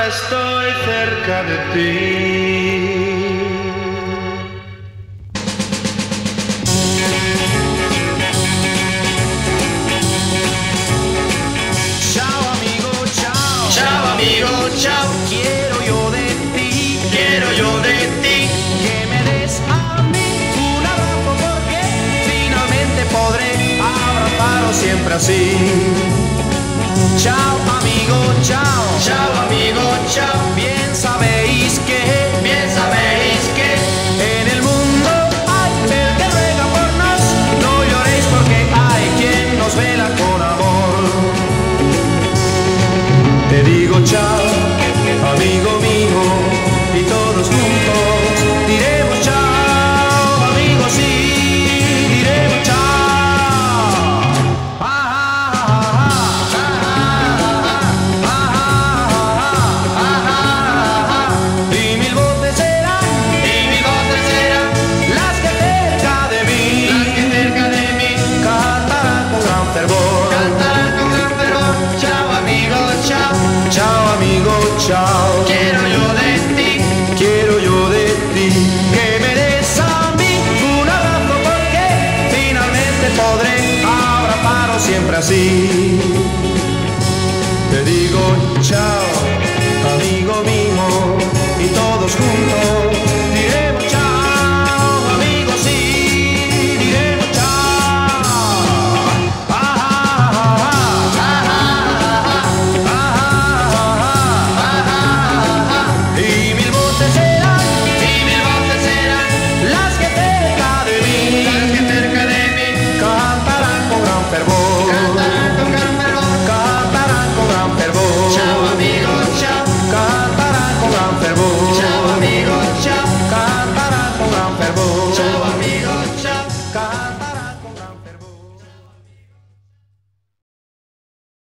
estoy cerca de ti. Chao amigo, chao. Chao amigo, chao. Quiero yo de ti, Quiero yo de ti. que me des a mí un abrazo porque finalmente podré abrazaros siempre así. Chao amigo, chao. Chao amigo, chao. Bien sabéis que en el mundo hay el que ruega por nos. No lloréis porque hay quien nos vela con amor. Te digo chao, amigo mío, y todos juntos diremos chao, amigo, sí, diremos chao. Y mil voces serán las que cerca de mí cantarán con gran fervor. Chao amigo, chao. Chao amigo, chao. Quiero yo de ti. Quiero yo de ti que me des a mí un abrazo porque finalmente podré abrazaros siempre así. Te digo chao, amigo mío, y todos juntos diremos chao, amigo, sí, diremos chao. Y mil voces serán las que cerca de mí cantarán con gran fervor.